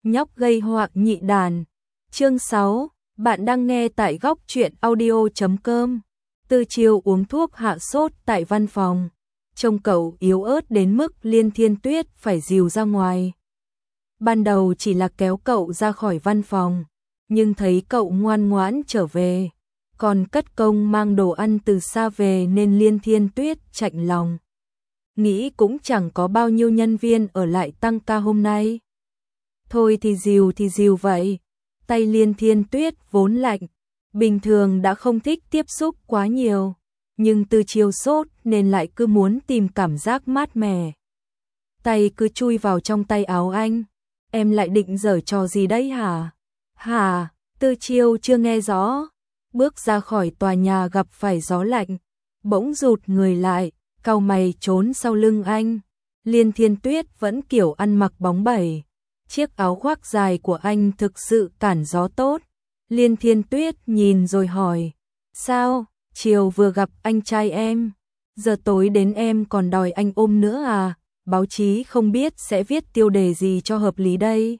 nhóc gây họa nhị đàn. Chương 6, bạn đang nghe tại góc truyện audio.com. Tư Chiêu uống thuốc hạ sốt tại văn phòng. Trông cậu yếu ớt đến mức Liên Thiên Tuyết phải dìu ra ngoài. Ban đầu chỉ là kéo cậu ra khỏi văn phòng, nhưng thấy cậu ngoan ngoãn trở về, còn cất công mang đồ ăn từ xa về nên Liên Thiên Tuyết chạnh lòng. Nghĩ cũng chẳng có bao nhiêu nhân viên ở lại tăng ca hôm nay. Thôi thì dìu vậy. Tay Liên Thiên Tuyết vốn lạnh, bình thường đã không thích tiếp xúc quá nhiều, nhưng Tư Chiêu sốt nên lại cứ muốn tìm cảm giác mát mẻ. Tay cứ chui vào trong tay áo anh. Em lại định giở trò gì đấy hả? Hả? Tư Chiêu chưa nghe rõ. Bước ra khỏi tòa nhà gặp phải gió lạnh, bỗng rụt người lại, cau mày trốn sau lưng anh. Liên Thiên Tuyết vẫn kiểu ăn mặc bóng bẩy. Chiếc áo khoác dài của anh thực sự cản gió tốt. Liên Thiên Tuyết nhìn rồi hỏi, sao, chiều vừa gặp anh trai em, giờ tối đến em còn đòi anh ôm nữa à? Báo chí không biết sẽ viết tiêu đề gì cho hợp lý đây.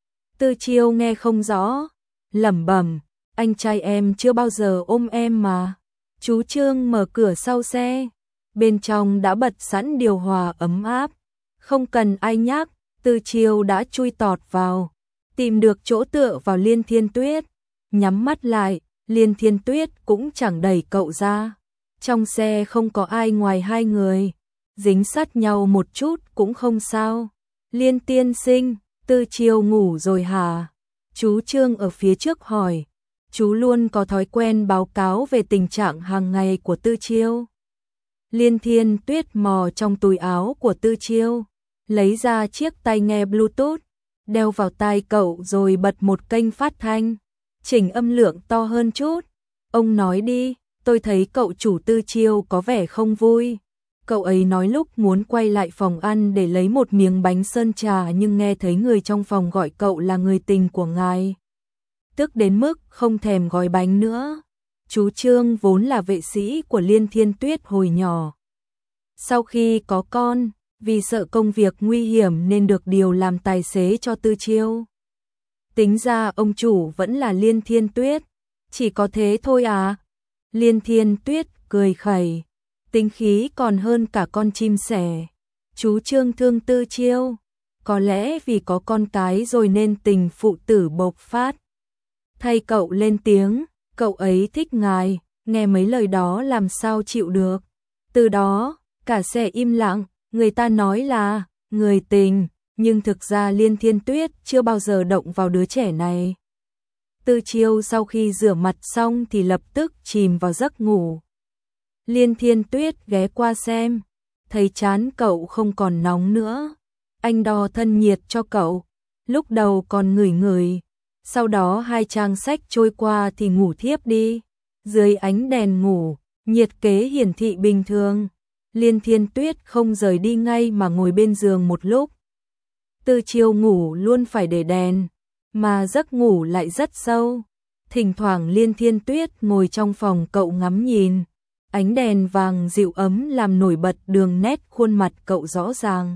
Tư Chiêu nghe không rõ, lẩm bẩm, anh trai em chưa bao giờ ôm em mà. Chú Trương mở cửa sau xe, bên trong đã bật sẵn điều hòa ấm áp, không cần ai nhắc, Tư Chiêu đã chui tọt vào, tìm được chỗ tựa vào Liên Thiên Tuyết, nhắm mắt lại. Liên Thiên Tuyết cũng chẳng đẩy cậu ra. Trong xe không có ai ngoài hai người, dính sát nhau một chút cũng không sao. Liên tiên sinh, Tư Chiêu ngủ rồi hả? Chú Trương ở phía trước hỏi. Chú luôn có thói quen báo cáo về tình trạng hàng ngày của Tư Chiêu. Liên Thiên Tuyết mò trong túi áo của Tư Chiêu, lấy ra chiếc tai nghe Bluetooth, đeo vào tai cậu rồi bật một kênh phát thanh, chỉnh âm lượng to hơn chút. Ông nói đi, tôi thấy cậu chủ Tư Chiêu có vẻ không vui. Cậu ấy nói lúc muốn quay lại phòng ăn để lấy một miếng bánh sơn trà nhưng nghe thấy người trong phòng gọi cậu là người tình của ngài. Tức đến mức không thèm gói bánh nữa. Chú Trương vốn là vệ sĩ của Liên Thiên Tuyết hồi nhỏ. Sau khi có con, vì sợ công việc nguy hiểm nên được điều làm tài xế cho Tư Chiêu. Tính ra ông chủ vẫn là Liên Thiên Tuyết, chỉ có thế thôi à? Liên Thiên Tuyết cười khẩy, tính khí còn hơn cả con chim sẻ. Chú Trương thương Tư Chiêu, có lẽ vì có con cái rồi nên tình phụ tử bộc phát. Thay cậu lên tiếng, cậu ấy thích ngài, nghe mấy lời đó làm sao chịu được. Từ đó, cả xe im lặng, người ta nói là người tình, nhưng thực ra Liên Thiên Tuyết chưa bao giờ động vào đứa trẻ này. Tư Chiêu sau khi rửa mặt xong thì lập tức chìm vào giấc ngủ. Liên Thiên Tuyết ghé qua xem, thấy trán cậu không còn nóng nữa. Anh đo thân nhiệt cho cậu, lúc đầu còn ngửi, sau đó 2 trang sách trôi qua thì ngủ thiếp đi. Dưới ánh đèn ngủ, nhiệt kế hiển thị bình thường. Liên Thiên Tuyết không rời đi ngay mà ngồi bên giường một lúc. Tư Chiêu ngủ luôn phải để đèn, mà giấc ngủ lại rất sâu. Thỉnh thoảng Liên Thiên Tuyết ngồi trong phòng cậu ngắm nhìn. Ánh đèn vàng dịu ấm làm nổi bật đường nét khuôn mặt cậu rõ ràng.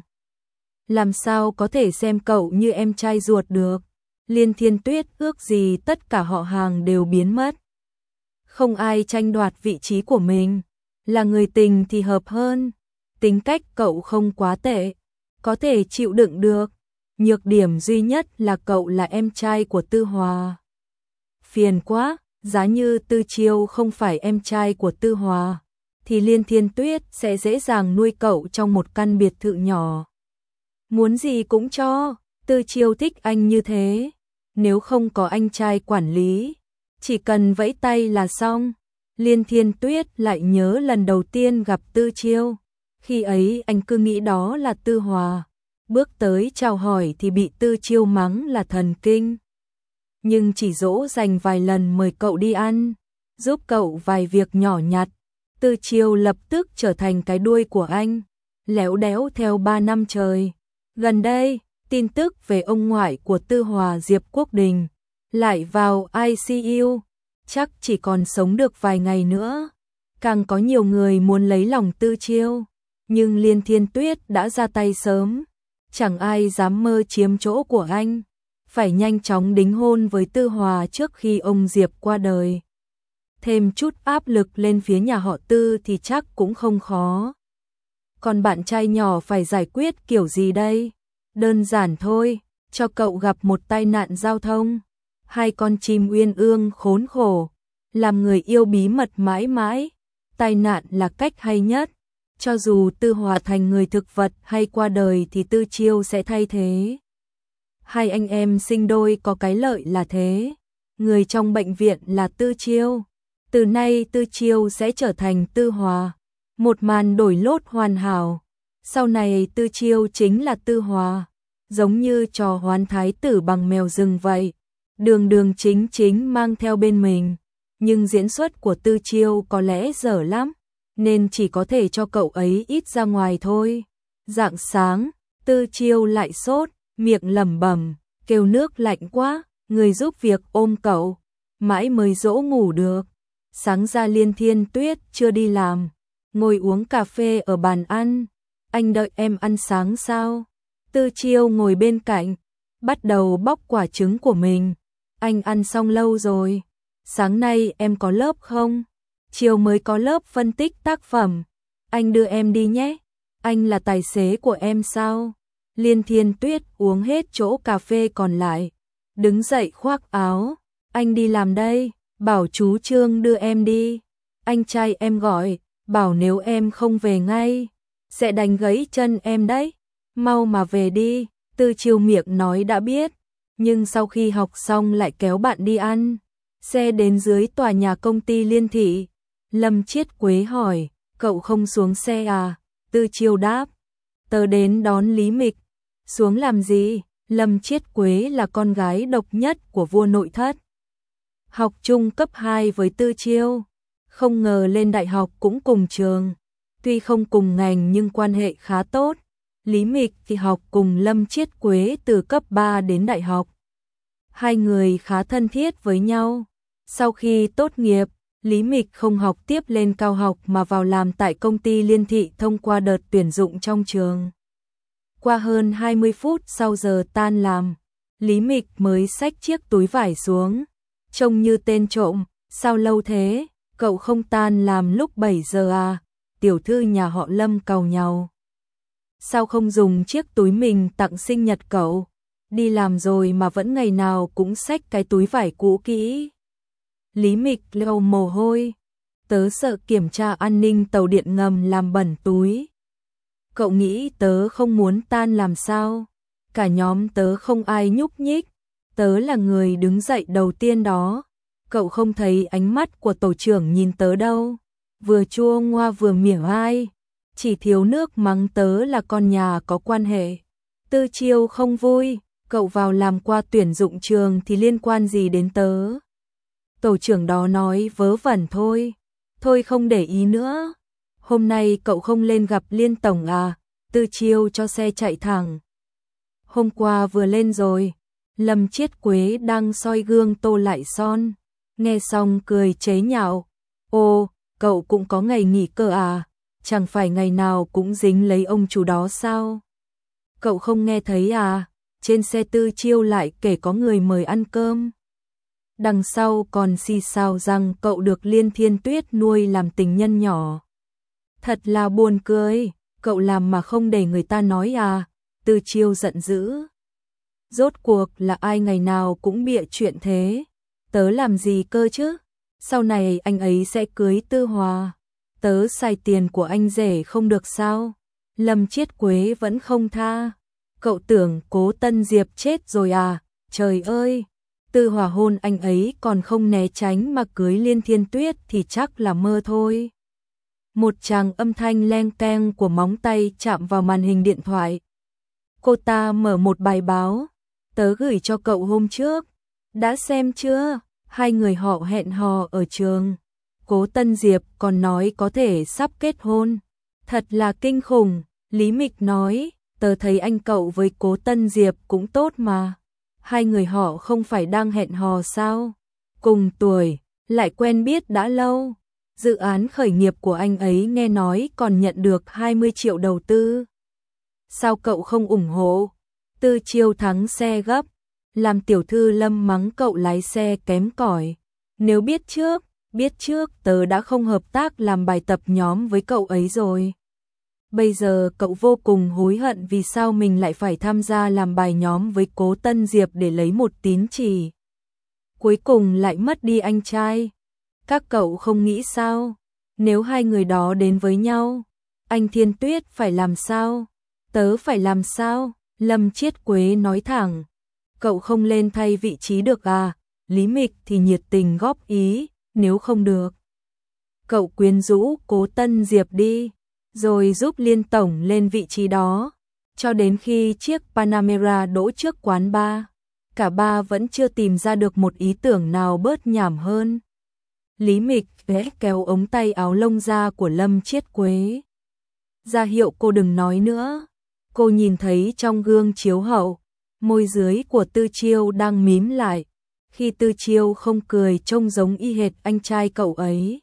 Làm sao có thể xem cậu như em trai ruột được. Liên Thiên Tuyết ước gì tất cả họ hàng đều biến mất. Không ai tranh đoạt vị trí của mình. Là người tình thì hợp hơn. Tính cách cậu không quá tệ, có thể chịu đựng được. Nhược điểm duy nhất là cậu là em trai của Tư Hòa. Phiền quá, giá như Tư Chiêu không phải em trai của Tư Hòa, thì Liên Thiên Tuyết sẽ dễ dàng nuôi cậu trong một căn biệt thự nhỏ. Muốn gì cũng cho, Tư Chiêu thích anh như thế. Nếu không có anh trai quản lý, chỉ cần vẫy tay là xong. Liên Thiên Tuyết lại nhớ lần đầu tiên gặp Tư Chiêu. Khi ấy anh cứ nghĩ đó là Tư Hòa. Bước tới chào hỏi thì bị Tư Chiêu mắng là thần kinh. Nhưng chỉ dỗ dành vài lần mời cậu đi ăn, giúp cậu vài việc nhỏ nhặt, Tư Chiêu lập tức trở thành cái đuôi của anh, léo đéo theo 3 năm trời. Gần đây, tin tức về ông ngoại của Tư Hòa Diệp Quốc Đình lại vào ICU, chắc chỉ còn sống được vài ngày nữa. Càng có nhiều người muốn lấy lòng Tư Chiêu, nhưng Liên Thiên Tuyết đã ra tay sớm, chẳng ai dám mơ chiếm chỗ của anh. phải nhanh chóng đính hôn với Tư Hòa trước khi ông Diệp qua đời. Thêm chút áp lực lên phía nhà họ Tư thì chắc cũng không khó. Còn bạn trai nhỏ phải giải quyết kiểu gì đây? Đơn giản thôi, cho cậu gặp một tai nạn giao thông. Hai con chim uyên ương khốn khổ, làm người yêu bí mật mãi mãi. Tai nạn là cách hay nhất. Cho dù Tư Hòa thành người thực vật hay qua đời thì Tư Chiêu sẽ thay thế. Hai anh em sinh đôi có cái lợi là thế. Người trong bệnh viện là Tư Chiêu. Từ nay Tư Chiêu sẽ trở thành Tư Hòa. Một màn đổi lốt hoàn hảo. Sau này Tư Chiêu chính là Tư Hòa. Giống như trò hoán thái tử bằng mèo rừng vậy. Đường đường chính chính mang theo bên mình. Nhưng diễn xuất của Tư Chiêu có lẽ dở lắm. Nên chỉ có thể cho cậu ấy ít ra ngoài thôi. Rạng sáng, Tư Chiêu lại sốt, miệng lẩm bẩm, kêu nước lạnh quá, người giúp việc ôm cậu. Mãi mới dỗ ngủ được. Sáng ra Liên Thiên Tuyết chưa đi làm. Ngồi uống cà phê ở bàn ăn. Anh đợi em ăn sáng sao? Tư Chiêu ngồi bên cạnh, bắt đầu bóc quả trứng của mình. Anh ăn xong lâu rồi. Sáng nay em có lớp không? Chiều mới có lớp phân tích tác phẩm. Anh đưa em đi nhé. Anh là tài xế của em sao? Liên Thiên Tuyết uống hết chỗ cà phê còn lại. Đứng dậy khoác áo. Anh đi làm đây, bảo chú Trương đưa em đi. Anh trai em gọi, bảo nếu em không về ngay, sẽ đánh gãy chân em đấy. Mau mà về đi. Tư Chiêu miệng nói đã biết, nhưng sau khi học xong lại kéo bạn đi ăn. Xe đến dưới tòa nhà công ty Liên Thị. Lâm Chiết Quế hỏi, cậu không xuống xe à? Tư Chiêu đáp, tớ đến đón Lý Mịch. Xuống làm gì? Lâm Chiết Quế là con gái độc nhất của vua nội thất. Học chung cấp 2 với Tư Chiêu. Không ngờ lên đại học cũng cùng trường. Tuy không cùng ngành nhưng quan hệ khá tốt. Lý Mịch thì học cùng Lâm Chiết Quế từ cấp 3 đến đại học. Hai người khá thân thiết với nhau. Sau khi tốt nghiệp, Lý Mịch không học tiếp lên cao học mà vào làm tại công ty Liên Thị thông qua đợt tuyển dụng trong trường. Qua hơn 20 phút sau giờ tan làm, Lý Mịch mới xách chiếc túi vải xuống. Trông như tên trộm, sao lâu thế? Cậu không tan làm lúc 7 giờ à? Tiểu thư nhà họ Lâm càu nhàu. Sao không dùng chiếc túi mình tặng sinh nhật cậu? Đi làm rồi mà vẫn ngày nào cũng xách cái túi vải cũ kỹ. Lý Mịch lau mồ hôi. Tớ sợ kiểm tra an ninh tàu điện ngầm làm bẩn túi. Cậu nghĩ tớ không muốn tan làm sao? Cả nhóm tớ không ai nhúc nhích. Tớ là người đứng dậy đầu tiên đó. Cậu không thấy ánh mắt của tổ trưởng nhìn tớ đâu. Vừa chua ngoa vừa mỉa ai. Chỉ thiếu nước mắng tớ là con nhà có quan hệ. Tư Chiêu không vui. Cậu vào làm qua tuyển dụng trường thì liên quan gì đến tớ? Tổ trưởng đó nói vớ vẩn thôi. Thôi không để ý nữa. Hôm nay cậu không lên gặp Liên tổng à? Tư Chiêu cho xe chạy thẳng. Hôm qua vừa lên rồi. Lâm Chiết Quế đang soi gương tô lại son. Nghe xong cười chế nhạo. Ô, cậu cũng có ngày nghỉ cơ à? Chẳng phải ngày nào cũng dính lấy ông chủ đó sao? Cậu không nghe thấy à? Trên xe Tư Chiêu lại kể có người mời ăn cơm. Đằng sau còn xì xào rằng cậu được Liên Thiên Tuyết nuôi làm tình nhân nhỏ. Thật là buồn cười, cậu làm mà không để người ta nói à? Tư Chiêu giận dữ. Rốt cuộc là ai ngày nào cũng bịa chuyện thế? Tớ làm gì cơ chứ? Sau này anh ấy sẽ cưới Tư Hòa. Tớ xài tiền của anh rể không được sao? Lâm Chiết Quế vẫn không tha. Cậu tưởng Cố Tân Diệp chết rồi à? Trời ơi! Tư Hòa hôn anh ấy còn không né tránh mà cưới Liên Thiên Tuyết thì chắc là mơ thôi. Một tràng âm thanh leng keng của móng tay chạm vào màn hình điện thoại. Cô ta mở một bài báo. Tớ gửi cho cậu hôm trước. Đã xem chưa? Hai người họ hẹn hò ở trường. Cố Tân Diệp còn nói có thể sắp kết hôn. Thật là kinh khủng. Lý Mịch nói, tớ thấy anh cậu với Cố Tân Diệp cũng tốt mà. Hai người họ không phải đang hẹn hò sao? Cùng tuổi, lại quen biết đã lâu. Dự án khởi nghiệp của anh ấy nghe nói còn nhận được 20 triệu đầu tư. Sao cậu không ủng hộ? Tư Chiêu thắng xe gấp. làm tiểu thư Lâm mắng cậu lái xe kém cỏi. Nếu biết trước tớ đã không hợp tác làm bài tập nhóm với cậu ấy rồi. Bây giờ cậu vô cùng hối hận vì sao mình lại phải tham gia làm bài nhóm với Cố Tân Diệp để lấy một tín chỉ. Cuối cùng lại mất đi anh trai. Các cậu không nghĩ sao? Nếu hai người đó đến với nhau, anh Thiên Tuyết phải làm sao? Tớ phải làm sao? Lâm Chiết Quế nói thẳng. Cậu không lên thay vị trí được à? Lý Mịch thì nhiệt tình góp ý, nếu không được. Cậu quyến rũ Cố Tân Diệp đi, rồi giúp Liên Tổng lên vị trí đó. Cho đến khi chiếc Panamera đỗ trước quán bar, cả ba vẫn chưa tìm ra được một ý tưởng nào bớt nhảm hơn. Lý Mịch ghé kéo ống tay áo lông da của Lâm Chiết Quế, ra hiệu cô đừng nói nữa. Cô nhìn thấy trong gương chiếu hậu, môi dưới của Tư Chiêu đang mím lại. Khi Tư Chiêu không cười trông giống y hệt anh trai cậu ấy.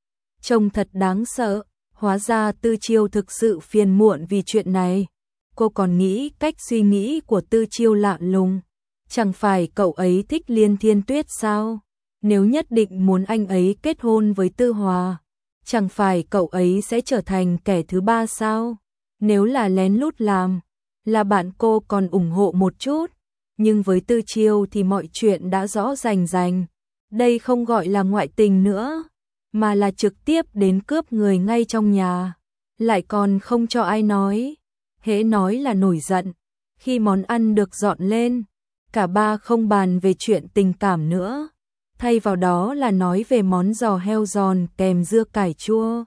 Trông thật đáng sợ, hóa ra Tư Chiêu thực sự phiền muộn vì chuyện này. Cô còn nghĩ cách suy nghĩ của Tư Chiêu lạ lùng. Chẳng phải cậu ấy thích Liên Thiên Tuyết sao? Nếu nhất định muốn anh ấy kết hôn với Tư Hòa, chẳng phải cậu ấy sẽ trở thành kẻ thứ ba sao? Nếu là lén lút làm, là bạn cô còn ủng hộ một chút. Nhưng với Tư Chiêu thì mọi chuyện đã rõ rành rành. Đây không gọi là ngoại tình nữa, mà là trực tiếp đến cướp người ngay trong nhà. Lại còn không cho ai nói. Hễ nói là nổi giận. Khi món ăn được dọn lên, cả ba không bàn về chuyện tình cảm nữa. Thay vào đó là nói về món giò heo giòn kèm dưa cải chua.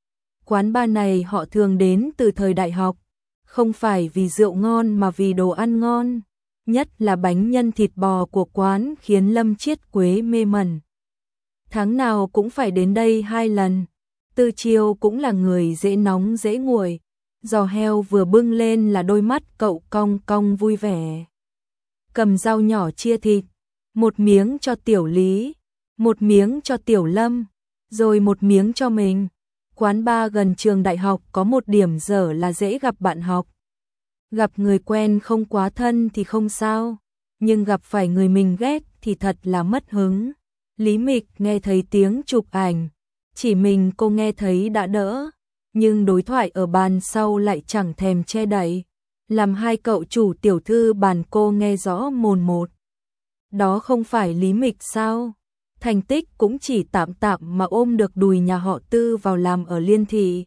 Quán bar này họ thường đến từ thời đại học. Không phải vì rượu ngon mà vì đồ ăn ngon. Nhất là bánh nhân thịt bò của quán khiến Lâm Chiết Quế mê mẩn. Tháng nào cũng phải đến đây 2 lần. Tư Chiêu cũng là người dễ nóng dễ nguội. Giò heo vừa bưng lên là đôi mắt cậu cong cong vui vẻ. Cầm dao nhỏ chia thịt, một miếng cho Tiểu Lý, một miếng cho Tiểu Lâm, rồi một miếng cho mình. Quán bar gần trường đại học có một điểm dở là dễ gặp bạn học. Gặp người quen không quá thân thì không sao, nhưng gặp phải người mình ghét thì thật là mất hứng. Lý Mịch nghe thấy tiếng chụp ảnh, chỉ mình cô nghe thấy đã đỡ, nhưng đối thoại ở bàn sau lại chẳng thèm che đậy, làm hai cậu chủ tiểu thư bàn cô nghe rõ mồn một. Đó không phải Lý Mịch sao? Thành tích cũng chỉ tạm tạm mà ôm được đùi nhà họ Tư vào làm ở Liên Thị.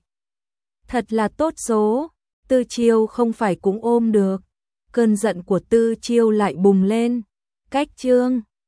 Thật là tốt số. Tư Chiêu không phải cũng ôm được. Cơn giận của Tư Chiêu lại bùng lên. Cách chương